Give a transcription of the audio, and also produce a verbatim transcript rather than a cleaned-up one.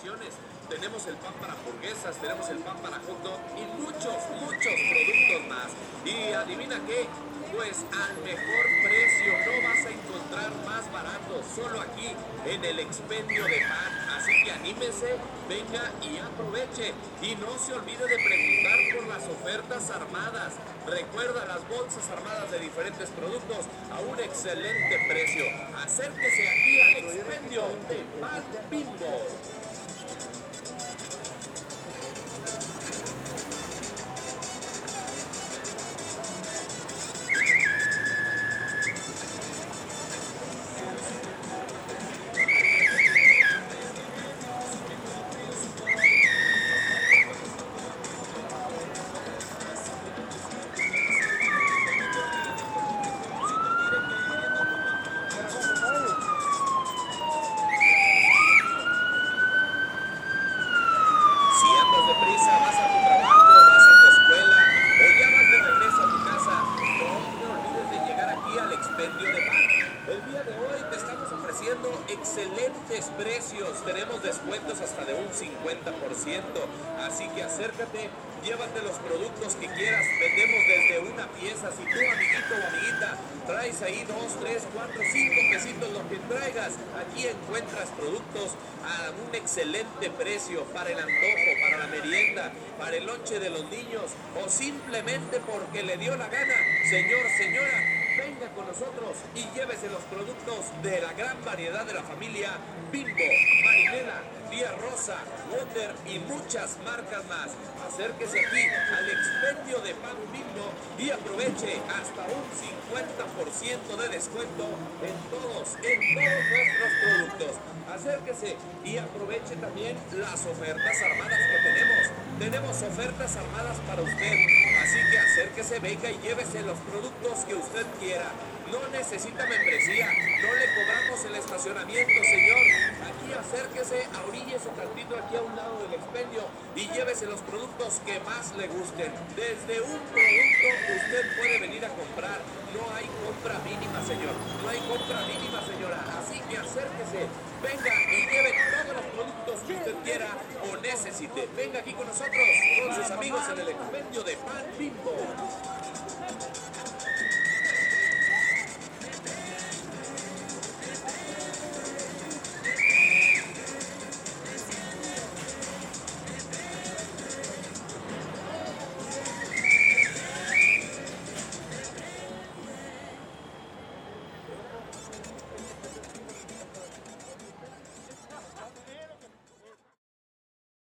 presentaciones. Tenemos el pan para hamburguesas, tenemos el pan para hot dog y muchos, muchos productos más. Y adivina qué, pues al mejor precio, no vas a encontrar más barato, solo aquí en el Expendio de Pan. Así que anímese, venga y aproveche. Y no se olvide de preguntar por las ofertas armadas. Recuerda las bolsas armadas de diferentes productos a un excelente precio. Acérquese aquí al Expendio de Pan Bimbo. Si andas deprisa, vas a tu trabajo, vas a tu escuela o ya vas de regreso a tu casa, no te olvides de llegar aquí al Expendio de Pan. El día de hoy te estamos ofreciendo excelentes precios. Tenemos descuentos hasta de un cincuenta por ciento. Así que acércate, llévate los productos que quieras. Vendemos desde una pieza. Si tú, amiguito o amiguita, traes ahí dos, tres, cuatro, cinco pesitos, lo que traigas, aquí encuentras productos a un excelente precio para el antojo, para la merienda, para el lonche de los niños o simplemente porque le dio la gana. Señor, señora, venga con nosotros y llévese los productos de la gran variedad de la familia Bimbo, Marinela, Tía Rosa, Wonder y muchas marcas más. Acérquese aquí al Expendio de Pan Bimbo y aproveche hasta un cincuenta por ciento de descuento en todos, en todos nuestros productos. Acérquese y aproveche también las ofertas armadas que tenemos. Tenemos ofertas armadas para usted, así que acérquese, venga y llévese los productos que usted quiera. No necesita membresía, no le cobramos el estacionamiento, señor. Aquí acérquese, ahoríllese tantito aquí a un lado del expendio y llévese los productos que más le gusten. Desde un producto usted puede venir a comprar. No hay compra mínima, señor. No hay compra mínima, señora. Así que acérquese, venga y lleve todos los productos que usted quiera o necesite. Venga aquí con nosotros, con sus amigos en el Expendio de Pan Bimbo.